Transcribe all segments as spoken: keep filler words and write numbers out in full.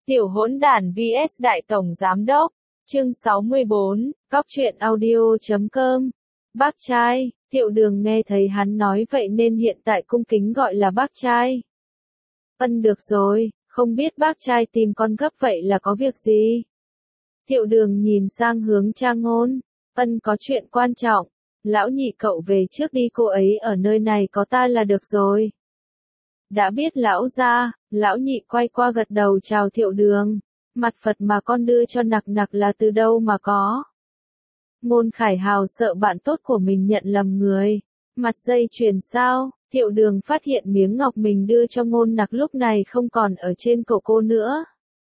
Tiểu hỗn đản vs Đại Tổng Giám Đốc, chương sáu mươi bốn, cóc truyện audio chấm com. Bác trai, Thiệu Đường nghe thấy hắn nói vậy nên hiện tại cung kính gọi là bác trai. Ân được rồi, không biết bác trai tìm con gấp vậy là có việc gì? Thiệu Đường nhìn sang hướng Cha Ngôn, Ân có chuyện quan trọng, lão nhị cậu về trước đi, cô ấy ở nơi này có ta là được rồi. Đã biết lão gia, lão nhị quay qua gật đầu chào Thiệu Đường, mặt Phật mà con đưa cho nặc nặc là từ đâu mà có. Ngôn Khải Hào sợ bạn tốt của mình nhận lầm người, mặt dây chuyền sao, Thiệu Đường phát hiện miếng ngọc mình đưa cho Ngôn Nặc lúc này không còn ở trên cổ cô nữa.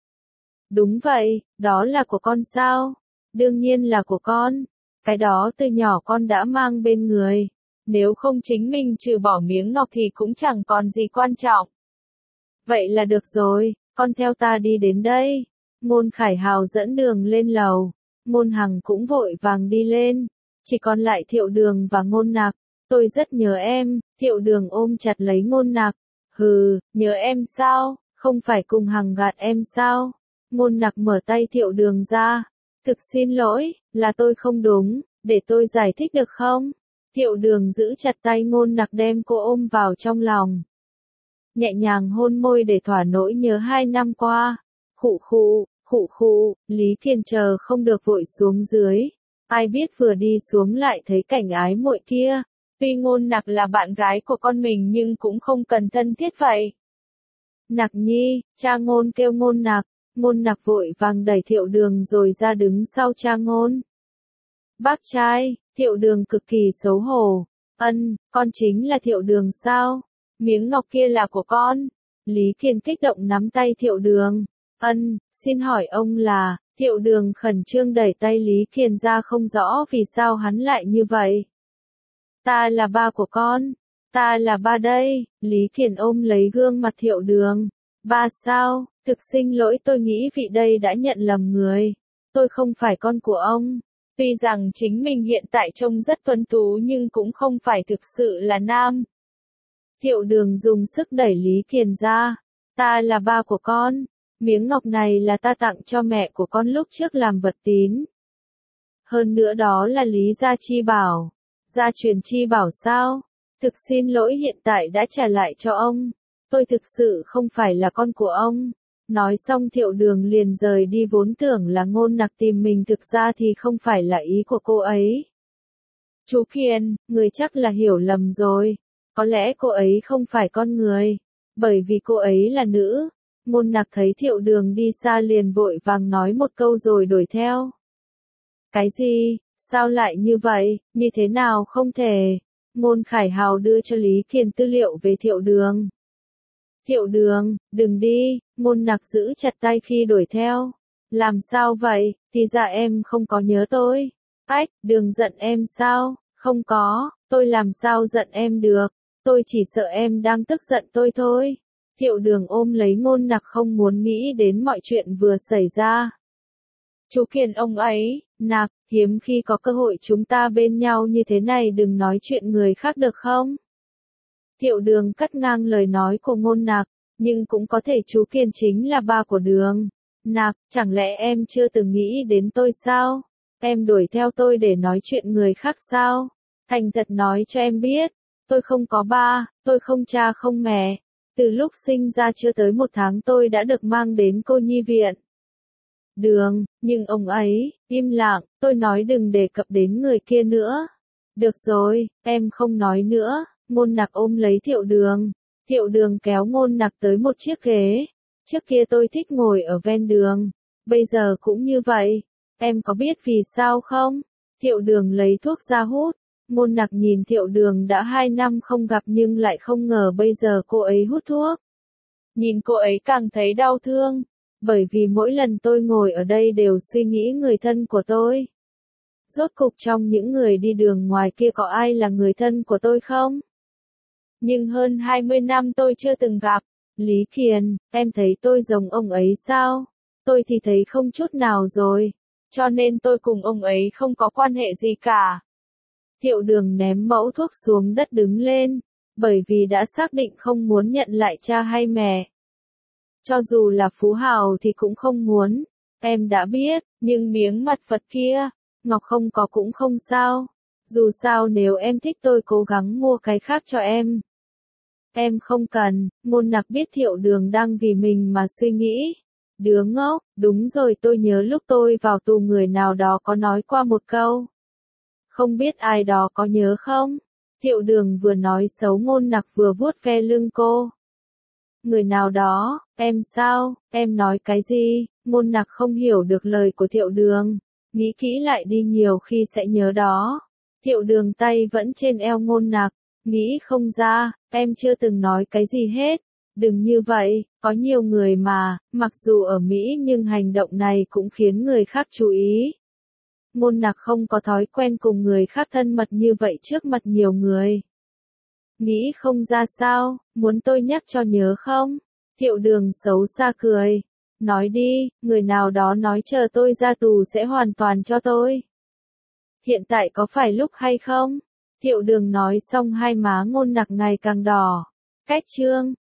Đúng vậy, đó là của con sao? Đương nhiên là của con, cái đó từ nhỏ con đã mang bên người. Nếu không chính mình trừ bỏ miếng ngọc thì cũng chẳng còn gì quan trọng. Vậy là được rồi, con theo ta đi đến đây. Ngôn Khải Hào dẫn đường lên lầu, Ngôn Hằng cũng vội vàng đi lên, chỉ còn lại Thiệu Đường và Ngôn Nặc. Tôi rất nhớ em, Thiệu Đường ôm chặt lấy Ngôn Nặc. Hừ, nhớ em sao, không phải cùng Hằng gạt em sao? Ngôn Nặc mở tay Thiệu Đường ra. Thực xin lỗi, là tôi không đúng, để tôi giải thích được không? Thiệu Đường giữ chặt tay Ngôn Nặc đem cô ôm vào trong lòng. Nhẹ nhàng hôn môi để thỏa nỗi nhớ hai năm qua. Khụ khụ, khụ khụ, Lý Kiền chờ không được vội xuống dưới. Ai biết vừa đi xuống lại thấy cảnh ái muội kia. Tuy Ngôn Nặc là bạn gái của con mình nhưng cũng không cần thân thiết vậy. Nặc nhi, Cha Ngôn kêu Ngôn Nặc. Ngôn Nặc vội vàng đẩy Thiệu Đường rồi ra đứng sau Cha Ngôn. Bác trai, Thiệu Đường cực kỳ xấu hổ. Ân, con chính là Thiệu Đường sao? Miếng ngọc kia là của con. Lý Kiền kích động nắm tay Thiệu Đường. Ân, xin hỏi ông là, Thiệu Đường khẩn trương đẩy tay Lý Kiền ra không rõ vì sao hắn lại như vậy. Ta là ba của con. Ta là ba đây. Lý Kiền ôm lấy gương mặt Thiệu Đường. Ba sao? Thực xin lỗi, tôi nghĩ vị đây đã nhận lầm người. Tôi không phải con của ông. Tuy rằng chính mình hiện tại trông rất tuấn tú nhưng cũng không phải thực sự là nam. Thiệu Đường dùng sức đẩy Lý Kiền ra. Ta là ba của con. Miếng ngọc này là ta tặng cho mẹ của con lúc trước làm vật tín. Hơn nữa đó là Lý gia chi bảo. Gia truyền chi bảo sao? Thực xin lỗi, hiện tại đã trả lại cho ông. Tôi thực sự không phải là con của ông. Nói xong Thiệu Đường liền rời đi, vốn tưởng là Ngôn Nặc tìm mình, thực ra thì không phải là ý của cô ấy. Chú Kiền, người chắc là hiểu lầm rồi. Có lẽ cô ấy không phải con người. Bởi vì cô ấy là nữ. Ngôn Nặc thấy Thiệu Đường đi xa liền vội vàng nói một câu rồi đuổi theo. Cái gì? Sao lại như vậy? Như thế nào không thể? Ngôn Khải Hào đưa cho Lý Kiền tư liệu về Thiệu Đường. Thiệu Đường, đừng đi, Ngôn Nặc giữ chặt tay khi đuổi theo. Làm sao vậy, thì ra em không có nhớ tôi. Ách, Đường giận em sao? Không có, tôi làm sao giận em được, tôi chỉ sợ em đang tức giận tôi thôi. Thiệu Đường ôm lấy Ngôn Nặc không muốn nghĩ đến mọi chuyện vừa xảy ra. Chú Kiền ông ấy, Nặc, hiếm khi có cơ hội chúng ta bên nhau như thế này, đừng nói chuyện người khác được không? Thiệu Đường cắt ngang lời nói của Ngôn Nặc, nhưng cũng có thể chú Kiền chính là ba của Đường. Nặc, chẳng lẽ em chưa từng nghĩ đến tôi sao? Em đuổi theo tôi để nói chuyện người khác sao? Thành thật nói cho em biết, tôi không có ba, tôi không cha không mẹ. Từ lúc sinh ra chưa tới một tháng tôi đã được mang đến cô nhi viện. Đường, nhưng ông ấy, im lặng, tôi nói đừng đề cập đến người kia nữa. Được rồi, em không nói nữa. Ngôn Nặc ôm lấy Thiệu Đường. Thiệu Đường kéo Ngôn Nặc tới một chiếc ghế. Trước kia tôi thích ngồi ở ven đường. Bây giờ cũng như vậy. Em có biết vì sao không? Thiệu Đường lấy thuốc ra hút. Ngôn Nặc nhìn Thiệu Đường đã hai năm không gặp nhưng lại không ngờ bây giờ cô ấy hút thuốc. Nhìn cô ấy càng thấy đau thương. Bởi vì mỗi lần tôi ngồi ở đây đều suy nghĩ người thân của tôi. Rốt cục trong những người đi đường ngoài kia có ai là người thân của tôi không? Nhưng hơn hai mươi năm tôi chưa từng gặp. Lý Kiền, em thấy tôi giống ông ấy sao? Tôi thì thấy không chút nào rồi. Cho nên tôi cùng ông ấy không có quan hệ gì cả. Thiệu Đường ném mẫu thuốc xuống đất đứng lên. Bởi vì đã xác định không muốn nhận lại cha hay mẹ. Cho dù là phú hào thì cũng không muốn. Em đã biết, nhưng miếng mặt Phật kia, Ngọc không có cũng không sao. Dù sao nếu em thích tôi cố gắng mua cái khác cho em. Em không cần. Ngôn Nặc biết Thiệu Đường đang vì mình mà suy nghĩ. Đứa ngốc, đúng rồi, tôi nhớ lúc tôi vào tù người nào đó có nói qua một câu. Không biết ai đó có nhớ không? Thiệu Đường vừa nói xấu Ngôn Nặc vừa vuốt ve lưng cô. Người nào đó, em sao, em nói cái gì? Ngôn Nặc không hiểu được lời của Thiệu Đường. Nghĩ kỹ lại đi, nhiều khi sẽ nhớ đó. Thiệu Đường tay vẫn trên eo Ngôn Nặc. Nghĩ không ra, em chưa từng nói cái gì hết. Đừng như vậy, có nhiều người mà, mặc dù ở Mỹ nhưng hành động này cũng khiến người khác chú ý. Ngôn Nặc không có thói quen cùng người khác thân mật như vậy trước mặt nhiều người. Nghĩ không ra sao, muốn tôi nhắc cho nhớ không? Thiệu Đường xấu xa cười. Nói đi, người nào đó nói chờ tôi ra tù sẽ hoàn toàn cho tôi. Hiện tại có phải lúc hay không? Thiệu Đường nói xong hai má Ngôn Nặc ngày càng đỏ. Cách chương